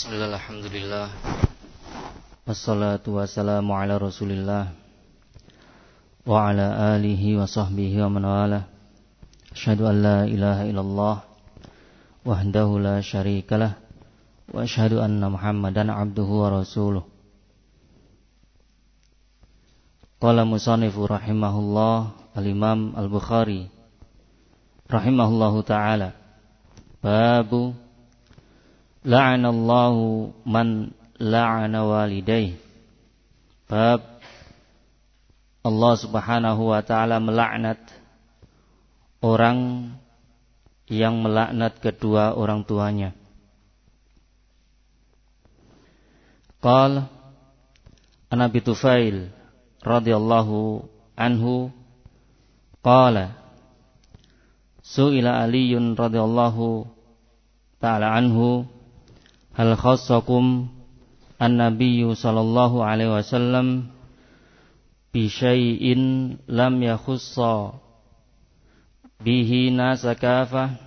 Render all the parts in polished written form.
Bismillah, alhamdulillah. Wassalatu wassalamu ala Rasulillah wa ala alihi wa sahbihi wa man walah. Asyhadu an la ilaha illallah wahdahu la syarikalah wa asyhadu anna Muhammadan abduhu wa rasuluh. Qala musannifu rahimahullah al-Imam Al-Bukhari rahimahullahu ta'ala, babu la'anallahu man la'ana walidayh. Bab Allah subhanahu wa ta'ala melaknat orang yang melaknat kedua orang tuanya. Qala an Abi Tufail radhiyallahu anhu qala su'ila Aliyun radhiyallahu ta'ala anhu hal khassakum an-nabiyyu sallallahu alaihi wasallam bi syai'in lam yakhussa bihi nasa kafah.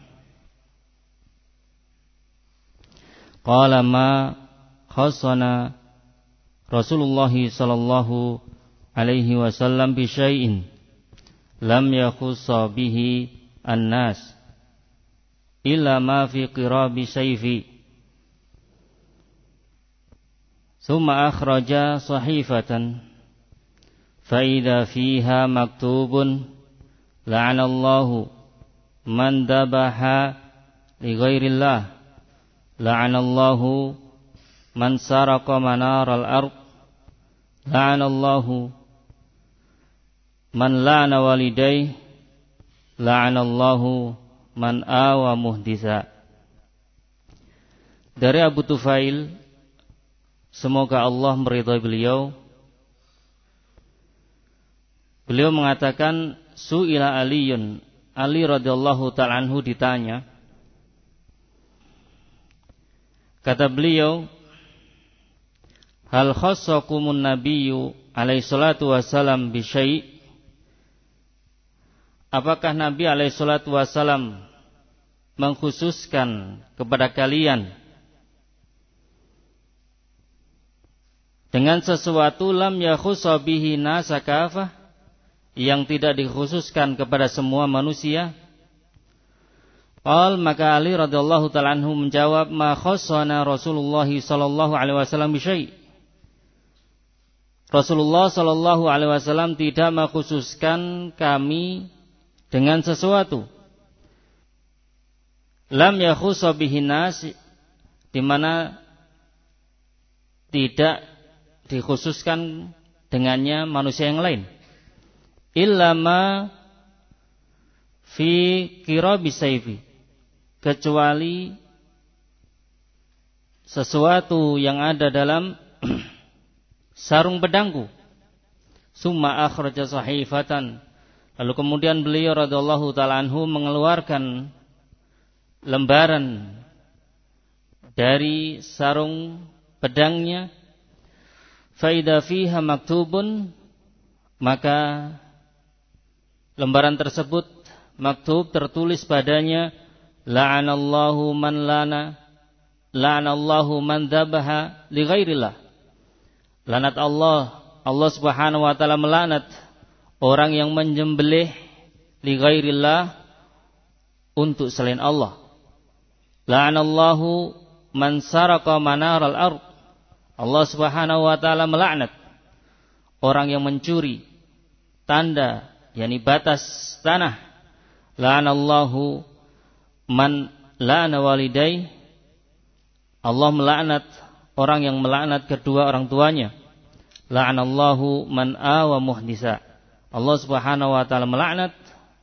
Qala ma khassana Rasulullah sallallahu alaihi wasallam bi syai'in lam yakhussa bihi an-nas illa ma fi qirabi sayfi. Summa akhraja sahifatan fa idza fiha maktubun la'anallahu man dabaha li ghairillah, la'anallahu man saraqa manaral ard, la'anallahu man la'ana walidayhi, la'anallahu man awa muhdisa. Dari Abu Tufail, semoga Allah meridhai beliau. Beliau mengatakan su'ila Aliyun, Ali radhiyallahu ta'ala anhu ditanya. Kata beliau, hal khassakumun nabiyyu alaihi salatu wassalam bi syai'? Apakah Nabi alaihi salatu wassalam mengkhususkan kepada kalian dengan sesuatu lam yakhussa bihi nasa kafah, yang tidak dikhususkan kepada semua manusia? Qal, maka Ali radhiyallahu ta'ala anhu menjawab, ma khassana Rasulullah sallallahu alaihi wasallam bi syai'. Rasulullah sallallahu alaihi wasallam tidak mengkhususkan kami dengan sesuatu. Lam yakhussa bihi nas, di mana tidak dikhususkan dengannya manusia yang lain. Illa ma fi qirabi sayfi, kecuali sesuatu yang ada dalam sarung pedangku. Summa akhraja sahifatan, lalu kemudian beliau radhiyallahu ta'ala anhu mengeluarkan lembaran dari sarung pedangnya. Faida fiha maktubun, maka lembaran tersebut maktub, tertulis padanya, la'anallahu man lana, la'anallahu man dhabaha li ghairillah. Laknat Allah, Allah subhanahu wa ta'ala melaknat orang yang menyembelih li ghairillah, untuk selain Allah. La'anallahu man saraqa manaral ard, Allah subhanahu wa ta'ala melaknat orang yang mencuri tanda, yakni batas tanah. La'anallahu man la'ana walidayhi, Allah melaknat orang yang melaknat kedua orang tuanya. La'anallahu man awa muhdisa, Allah subhanahu wa ta'ala melaknat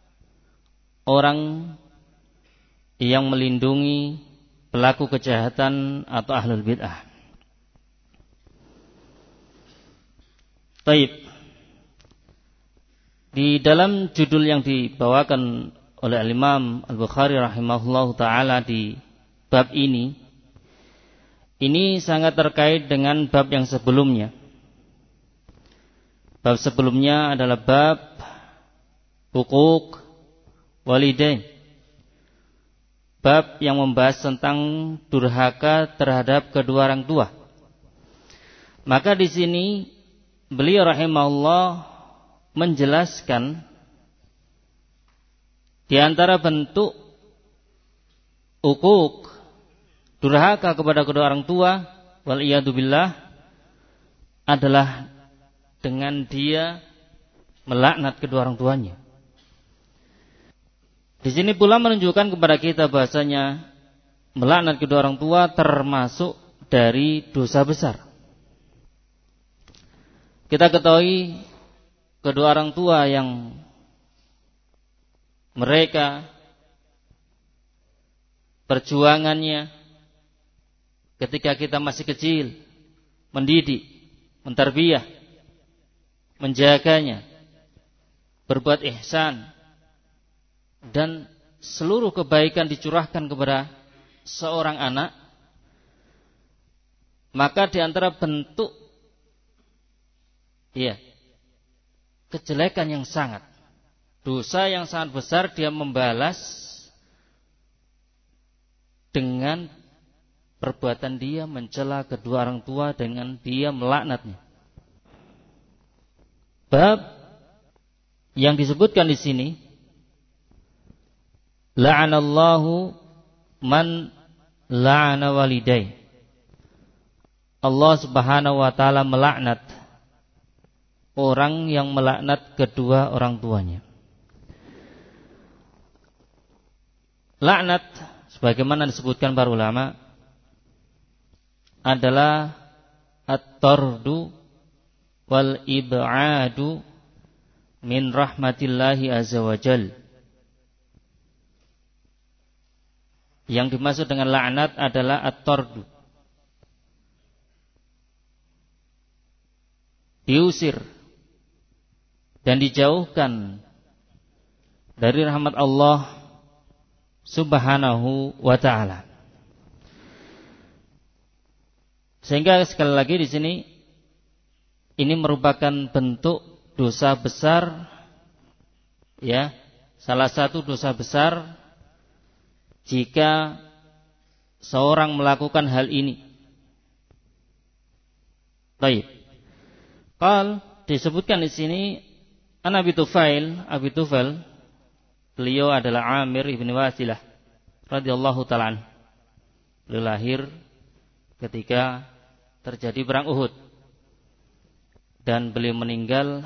orang yang melindungi pelaku kejahatan atau ahlul bid'ah. Baik. Di dalam judul yang dibawakan oleh Al-Imam Al-Bukhari rahimahullahu ta'ala di bab ini sangat terkait dengan bab yang sebelumnya. Bab sebelumnya adalah bab huquq walidain, bab yang membahas tentang durhaka terhadap kedua orang tua. Maka di sini beliau rahimahullah menjelaskan di antara bentuk ukuk, durhaka kepada kedua orang tua, wal iyadu billah, adalah dengan dia melaknat kedua orang tuanya. Di sini pula menunjukkan kepada kita bahasanya melaknat kedua orang tua termasuk dari dosa besar. Kita ketahui kedua orang tua yang mereka perjuangannya ketika kita masih kecil, mendidik, mentarbiyah, menjaganya, berbuat ihsan, dan seluruh kebaikan dicurahkan kepada seorang anak, maka di antara bentuk kejelekan yang sangat, dosa yang sangat besar, dia membalas dengan perbuatan dia mencela kedua orang tua dengan dia melaknatnya. Bab yang disebutkan di sini, la'anallahu man la'ana walidai. Allah Subhanahu wa taala melaknat orang yang melaknat kedua orang tuanya. Laknat sebagaimana disebutkan para ulama adalah at-tardu wal ib'adu min rahmatillahi azza wa jalla. Yang dimaksud dengan laknat adalah at-tardu, diusir dan dijauhkan dari rahmat Allah Subhanahu wa ta'ala. Sehingga sekali lagi di sini ini merupakan bentuk dosa besar, ya, salah satu dosa besar jika seorang melakukan hal ini. Baik. Qal disebutkan di sini an Abi Tufail, beliau adalah Amir ibn Wasilah radhiyallahu ta'ala. Beliau lahir ketika terjadi perang Uhud dan beliau meninggal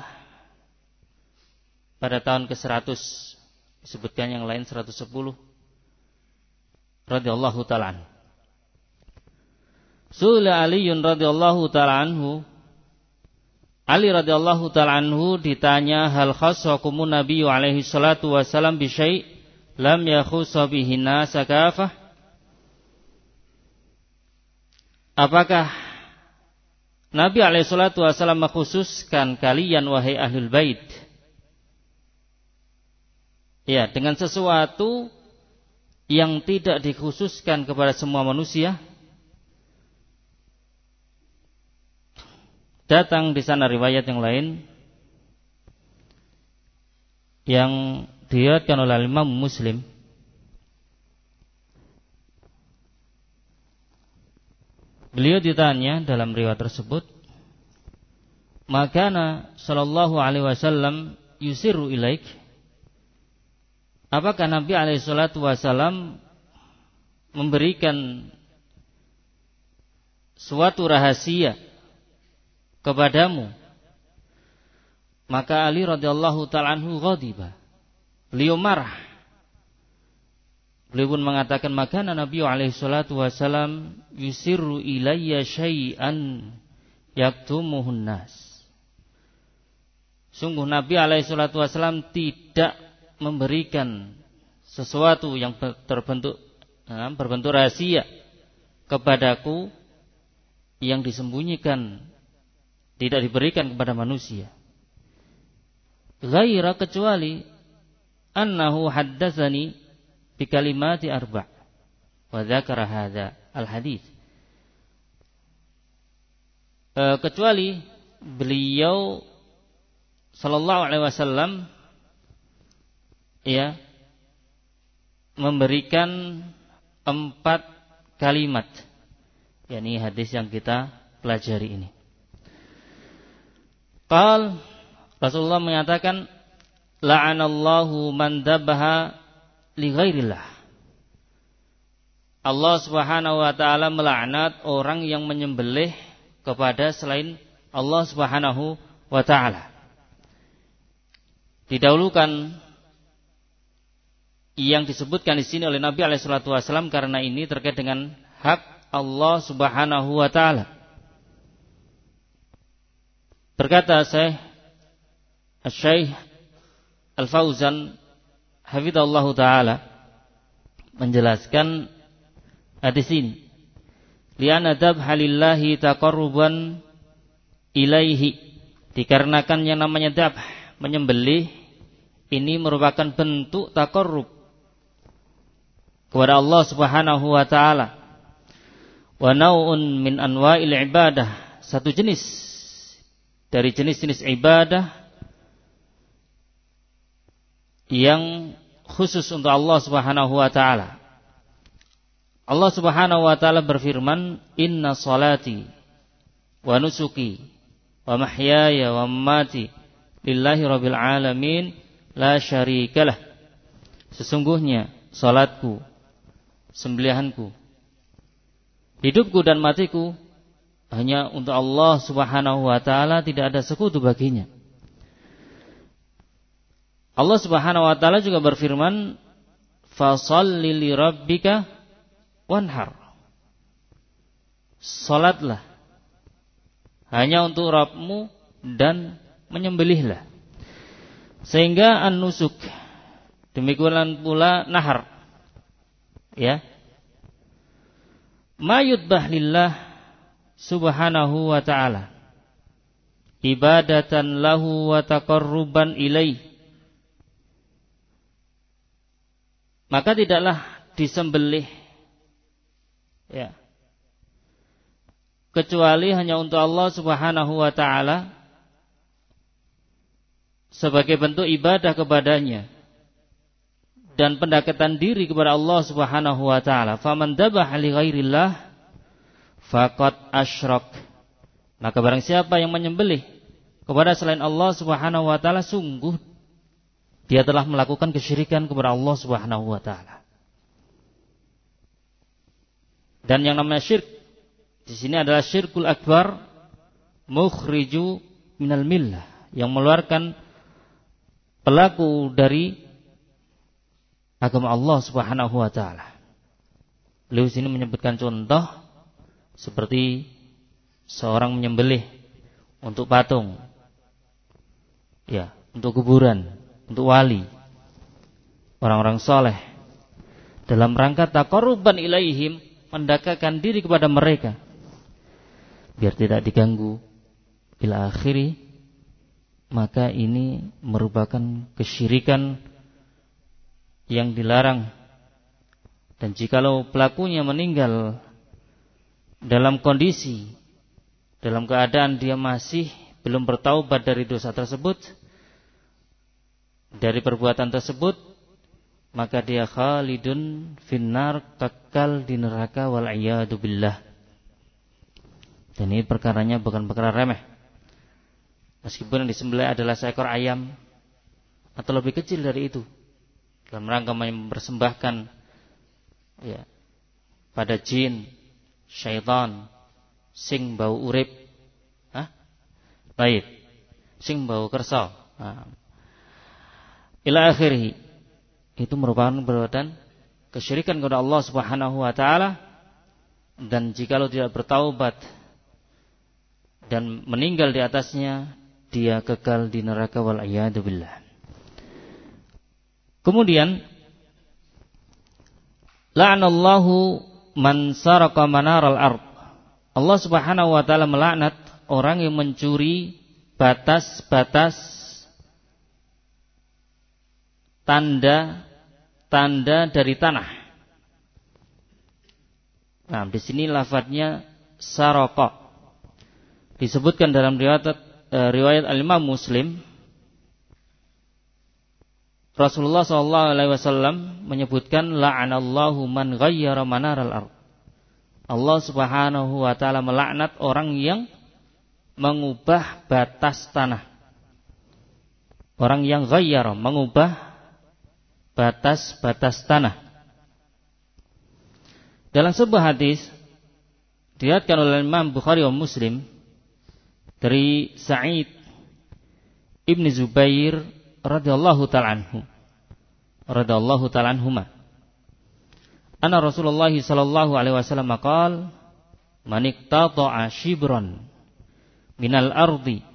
pada tahun ke-100, disebutkan yang lain 110, radhiyallahu ta'ala. Su'ila Aliun radhiyallahu ta'ala anhu, Ali radhiyallahu ta'ala anhu ditanya, hal khassakumun nabiyyu alaihi salatu wasalam bi syai' lam yakhussa bihi nas kafah? Apakah Nabi alaihi salatu wasalam mengkhususkan kalian wahai ahlul bait, ya, dengan sesuatu yang tidak dikhususkan kepada semua manusia? Datang di sana riwayat yang lain yang diriwayatkan oleh Imam Muslim. Beliau ditanya dalam riwayat tersebut, "Makana sallallahu alaihi wasallam yusiru ilaik?" Apakah Nabi alaihi salatu wasallam memberikan suatu rahasia kepadamu? Maka Ali radhiyallahu ta'ala anhu ghadiba, beliau marah. Beliau pun mengatakan, maka Nabi alaihi salatu wasallam yusirru ilayya syai'an yaktumuhun nas. Sungguh Nabi alaihi salatu wasallam tidak memberikan sesuatu yang berbentuk rahasia kepadaku yang disembunyikan, tidak diberikan kepada manusia. Ghaira, kecuali annahu haddatsani bi kalimati arba' wa dzakara hadza al hadits. Kecuali beliau sallallahu alaihi wasallam, ya, memberikan 4 kalimat, yakni hadis yang kita pelajari ini. Rasulullah menyatakan, la'anallahu man dabaha li ghairillah. Allah Subhanahu wa taala melaknat orang yang menyembelih kepada selain Allah Subhanahu wa taala. Didahulukan yang disebutkan di sini oleh Nabi alaihi salatu wasallam karena ini terkait dengan hak Allah Subhanahu wa taala. Berkata Syekh Al-Fauzan hafizallahu taala menjelaskan hadis ini, li'anna dzabha lillahi taqarruban ilaihi, dikarenakan yang namanya dzabh, menyembelih, ini merupakan bentuk taqarrub kepada Allah Subhanahu wa taala. Wa nau'un min anwa'il ibadah, satu jenis dari jenis-jenis ibadah yang khusus untuk Allah Subhanahu wa taala. Allah Subhanahu wa taala berfirman, "Inna salati wa nusuki wa mahyaya wa mamati lillahi rabbil alamin la syarikalah." Sesungguhnya salatku, sembelihanku, hidupku dan matiku hanya untuk Allah Subhanahu wa taala, tidak ada sekutu baginya. Allah Subhanahu wa taala juga berfirman, "Fasholli li rabbika wanhar." Salatlah hanya untuk Rabbmu dan menyembelihlah. Sehingga an-nusuk, demikian pula nahar, ya, ma yudbah lillah Subhanahu wa ta'ala ibadatan lahu wa taqarruban ilaih, maka tidaklah disembelih, ya, kecuali hanya untuk Allah Subhanahu wa ta'ala sebagai bentuk ibadah kepadanya dan pendekatan diri kepada Allah Subhanahu wa ta'ala. Faman dabaha li ghairillah faqad asyrak, maka barang siapa yang menyembelih kepada selain Allah Subhanahu wa taala, sungguh dia telah melakukan kesyirikan kepada Allah Subhanahu wa taala. Dan yang namanya syirik di sini adalah syirkul akbar mukhriju minal millah, yang mengeluarkan pelaku dari agama Allah Subhanahu wa taala. Beliau sini menyebutkan contoh seperti seorang menyembelih untuk patung, ya, untuk kuburan, untuk wali, orang-orang soleh, dalam rangka taqarruban ilaihim, mendekatkan diri kepada mereka biar tidak diganggu ila akhiri, maka ini merupakan kesyirikan yang dilarang. Dan jikalau pelakunya meninggal dalam kondisi, dalam keadaan dia masih belum bertaubat dari dosa tersebut, dari perbuatan tersebut, maka dia khalidun finnar, kekal di neraka, wal iyadu billah. Dan ini perkaranya bukan perkara remeh. Meskipun yang disembelih adalah seekor ayam atau lebih kecil dari itu, dalam rangka mempersembahkan, ya, pada jin, syaitan, sing bau urip, baik, sing bau kersa, ila akhirih, itu merupakan perbuatan kesyirikan kepada Allah Subhanahu wa taala. Dan jikalau tidak bertaubat dan meninggal di atasnya, dia kekal di neraka, wal iyadu billah. Kemudian, la'anallahu man saraka manaral ard. Allah Subhanahu wa taala melaknat orang yang mencuri batas-batas tanda dari tanah. Nah, di sini lafadznya saraka. Disebutkan dalam riwayat Al-Imam Muslim Rasulullah SAW menyebutkan la'anallahu man ghayyara manaral ardh. Allah Subhanahu wa taala melaknat orang yang mengubah batas tanah. Orang yang ghayyara, mengubah batas-batas tanah. Dalam sebuah hadis diriwayatkan oleh Imam Bukhari dan Muslim dari Sa'id Ibn Zubair radhiyallahu ta'ala anhuma. Anna Rasulullah sallallahu alaihi wasallam qaal man iqtata'a shibran minal ardi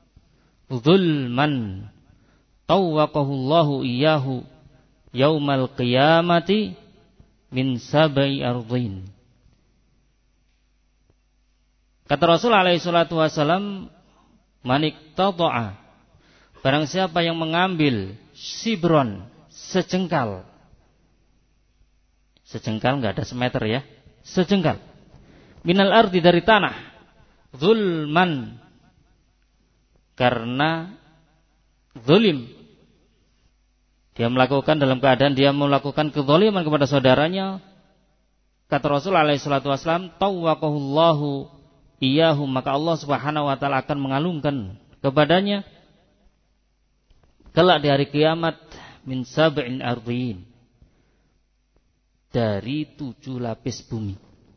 zulman tawwaqahu Allahu iyyahu yaumal qiyamati min sab'i ardhin. Kata Rasul alaihi salatu wasallam, man iqtata'a, barang siapa yang mengambil shibron, sejengkal. Sejengkal enggak ada semeter ya. Sejengkal. Minal ardi, dari tanah. Zulman, karena zulim. Dia melakukan dalam keadaan dia melakukan kezaliman kepada saudaranya. Kata Rasul alaihi salatu wasallam, tawwaqahullahu iyyahu, maka Allah Subhanahu wa taala akan mengalungkan kepadanya kelak di hari kiamat min sab'in ardhin, dari 7 lapis bumi.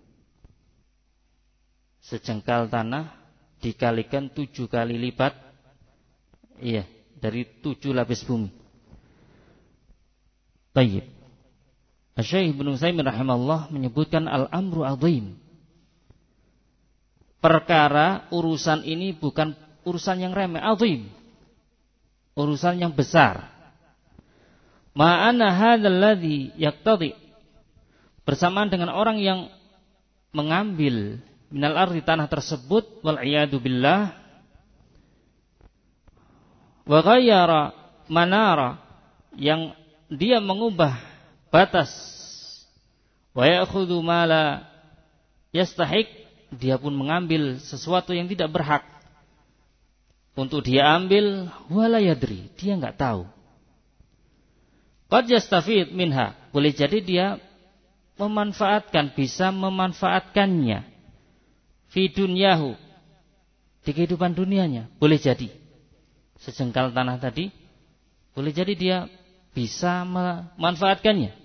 Sejengkal tanah dikalikan 7 kali lipat, iya, dari 7 lapis bumi. Baik. Syekh Ibnu Utsaimin rahimahullah menyebutkan al-amru azim. Perkara urusan ini bukan urusan yang remeh, azim. Urusan yang besar. Ma'ana hadzal ladzi yaqtadi, bersamaan dengan orang yang mengambil minal ardi, tanah tersebut, wal iyadu billah, wa ghayyara manara, yang dia mengubah batas, wa ya'khudhu ma la yastahiq, dia pun mengambil sesuatu yang tidak berhak untuk dia ambil, wala yadri, dia enggak tahu. Qad yastafid minha, boleh jadi dia memanfaatkan, bisa memanfaatkannya fi dunyahu, di kehidupan dunianya, boleh jadi. Sejengkal tanah tadi boleh jadi dia bisa memanfaatkannya.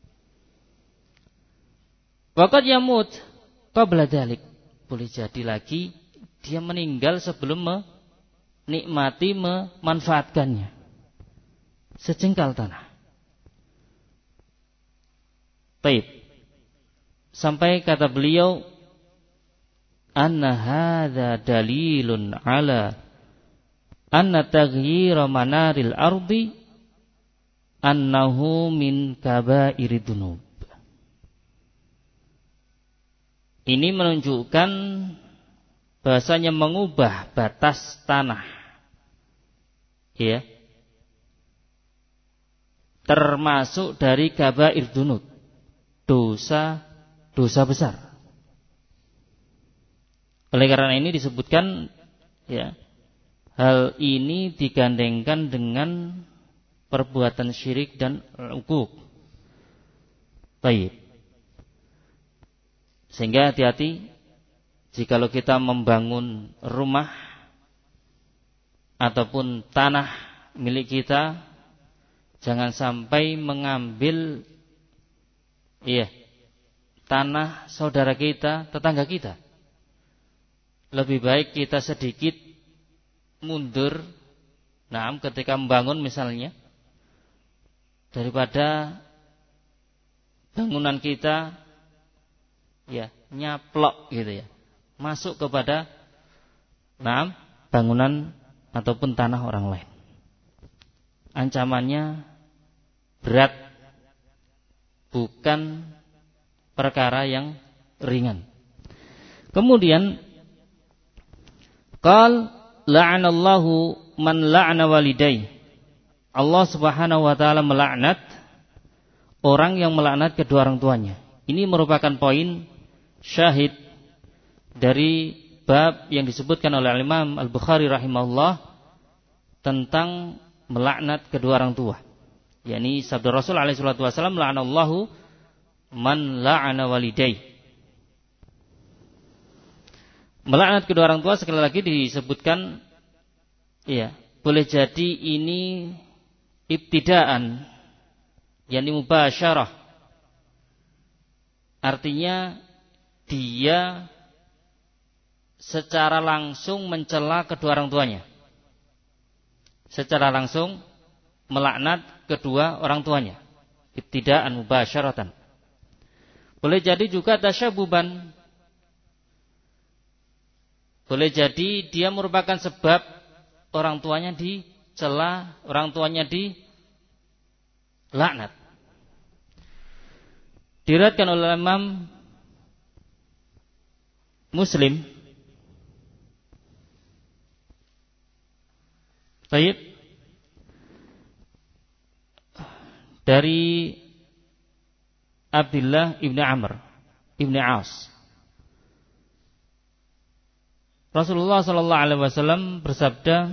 Waqad yamut qabla dzalik, boleh jadi lagi dia meninggal sebelum menikmati, memanfaatkannya. Sejengkal tanah. Baik. Sampai kata beliau, anna hadza dalilun ala anna taghyira manaril ardi annahu min kabairid dunub. Ini menunjukkan bahasanya mengubah batas tanah, ya, termasuk dari kabair dunub, dosa besar. Oleh karena ini disebutkan, ya, hal ini digandengkan dengan perbuatan syirik dan uquq. Baik. Sehingga hati-hati jikalau kita membangun rumah ataupun tanah milik kita, jangan sampai mengambil, iya, tanah saudara kita, tetangga kita. Lebih baik kita sedikit mundur, ketika membangun misalnya, daripada bangunan kita, ya, nyaplok gitu ya, masuk kepada bangunan ataupun tanah orang lain. Ancamannya berat, bukan perkara yang ringan. Kemudian qal la'anallahu man la'ana walidayhi, Allah Subhanahu wa taala melaknat orang yang melaknat kedua orang tuanya. Ini merupakan poin syahid dari bab yang disebutkan oleh Imam Al-Bukhari rahimahullah tentang melaknat kedua orang tua. yakni sabda Rasul alaihi salatu wasallam, la'anallahu man la'ana walidayh. Melaknat kedua orang tua sekali lagi disebutkan, ya, boleh jadi ini ibtidaan, yakni mubasyarah. Artinya dia secara langsung mencela kedua orang tuanya. Secara langsung melaknat kedua orang tuanya. Ibtidaan mubasyaratan. Boleh jadi juga tasyabuban. Boleh jadi dia merupakan sebab orang tuanya dicela, orang tuanya dilaknat. Diriwayatkan oleh Imam Muslim, baik, dari Abdullah ibn Amr ibn As, Rasulullah sallallahu alaihi wasallam bersabda,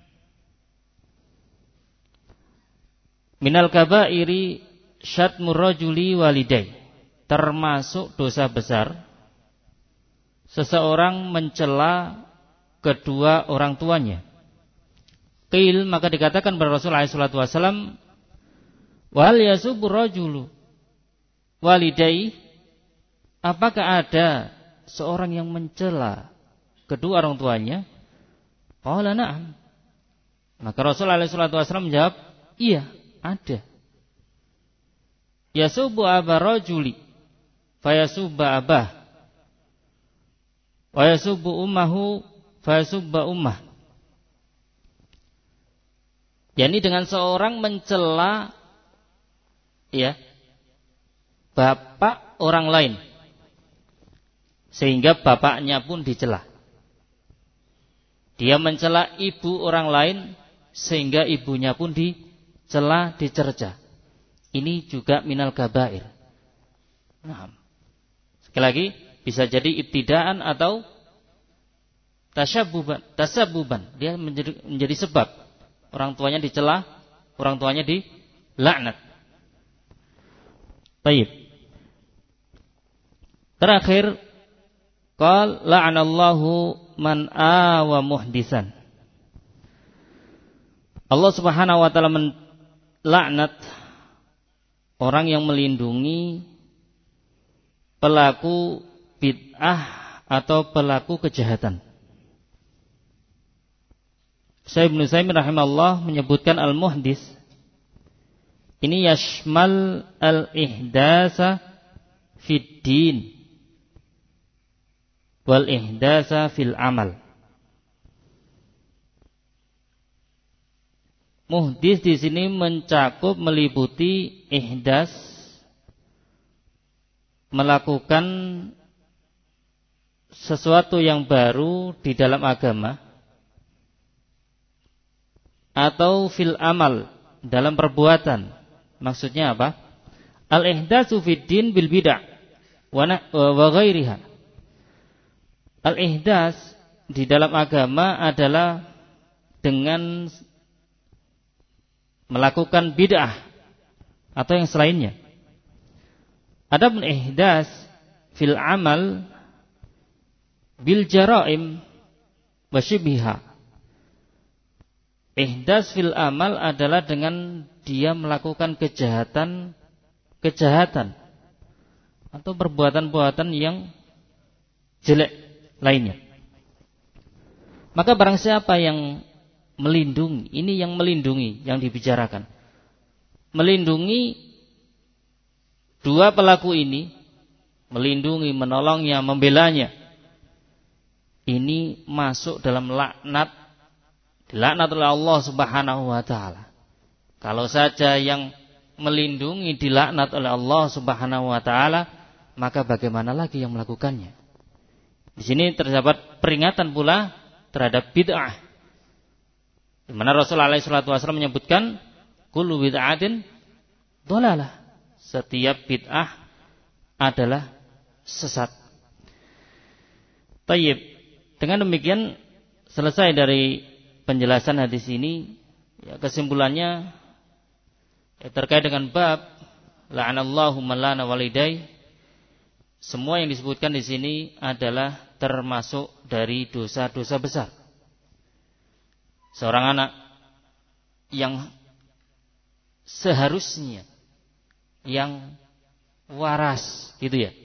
minal kabairi syatmur rajuli walidai, termasuk dosa besar seseorang mencela kedua orang tuanya. Qil, maka dikatakan kepada Rasulullah sallallahu alaihi wasallam, wa hal yasubbu rajulu walidai, apakah ada seorang yang mencela kedua orang tuanya? Qala na'am. Maka Rasulullah sallallahu alaihi wasallam menjawab, iya, ada. Yasubbu aba rajuli fayasubba abah, wa yasubbu ummahu fayasubba ummah. Yani dengan seorang mencela, ya, bapak orang lain, sehingga bapaknya pun dicela. Dia mencela ibu orang lain, sehingga ibunya pun dicela, dicerca. Ini juga minal kabair. Nah, sekali lagi, bisa jadi ibtidaan atau tasyabuban. Dia menjadi sebab orang tuanya dicela, orang tuanya dilaknat. Baik. Terakhir, qal la'anallahu man awa muhdisan. Allah Subhanahu wa taala melaknat orang yang melindungi pelaku bid'ah atau pelaku kejahatan. Syekh Ibnu Utsaimin rahimahullah menyebutkan al-muhdis ini yashmal al-ihdasa fid din wal ihdasa fil amal. Muhdis di sini mencakup, meliputi ihdas, melakukan sesuatu yang baru di dalam agama, atau fil amal, dalam perbuatan. Maksudnya apa? Al-ihdasu fid din bil bid'ah wa ghairiha. Al-ihdas di dalam agama adalah dengan melakukan bid'ah atau yang selainnya. Adapun ihdas fil amal bil jaraim wa syibhiha. Ihdas fil amal adalah dengan dia melakukan kejahatan atau perbuatan-perbuatan yang jelek lainnya. Maka barang siapa yang melindungi, ini yang melindungi yang dibicarakan, melindungi dua pelaku ini, melindungi, menolongnya, membelanya, ini masuk dalam laknat, dilaknat oleh Allah Subhanahu wa taala. Kalau saja yang melindungi dilaknat oleh Allah Subhanahu wa taala, maka bagaimana lagi yang melakukannya? Di sini terdapat peringatan pula terhadap bid'ah, di mana Rasulullah SAW menyebutkan kullu bid'atin dhalalah, setiap bid'ah adalah sesat. Tayyib. Dengan demikian selesai dari penjelasan hadis ini. Ya, kesimpulannya terkait dengan bab la'anallahu man la'ana walidayhi, semua yang disebutkan di sini adalah termasuk dari dosa-dosa besar. Seorang anak yang seharusnya yang waras, gitu ya.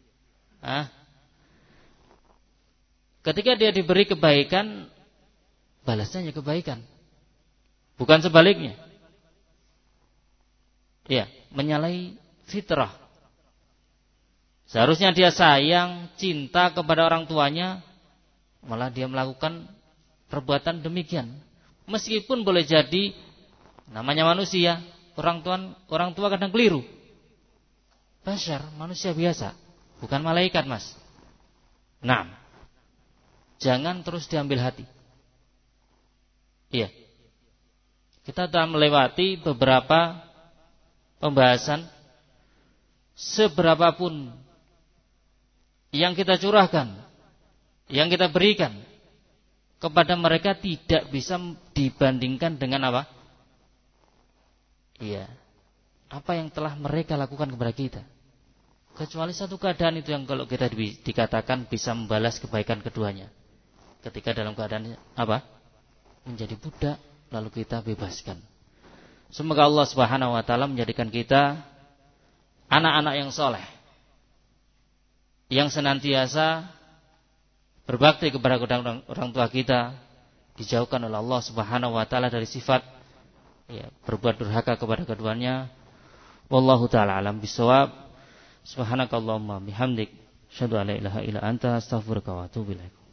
Ketika dia diberi kebaikan, balasnya kebaikan. Bukan sebaliknya. Ya, menyalahi fitrah. Seharusnya dia sayang, cinta kepada orang tuanya, malah dia melakukan perbuatan demikian. Meskipun boleh jadi namanya manusia, orang tua kadang keliru. Bashar, manusia biasa, bukan malaikat, Mas. Nah, jangan terus diambil hati. Iya. Kita telah melewati beberapa pembahasan. Seberapapun yang kita curahkan, yang kita berikan kepada mereka tidak bisa dibandingkan dengan apa? Iya. Apa yang telah mereka lakukan kepada kita. Kecuali satu keadaan itu yang kalau kita dikatakan bisa membalas kebaikan keduanya. Ketika dalam keadaan apa? Menjadi budak, lalu kita bebaskan. Semoga Allah Subhanahu wa taala menjadikan kita anak-anak yang soleh, yang senantiasa berbakti kepada orang tua kita, dijauhkan oleh Allah Subhanahu wa taala dari sifat berbuat durhaka kepada keduanya. Wallahu taala alam bisawab. Subhanakallahumma bihamdik, asyhadu an la ilaha illa anta, astaghfiruka wa atubu ilaik.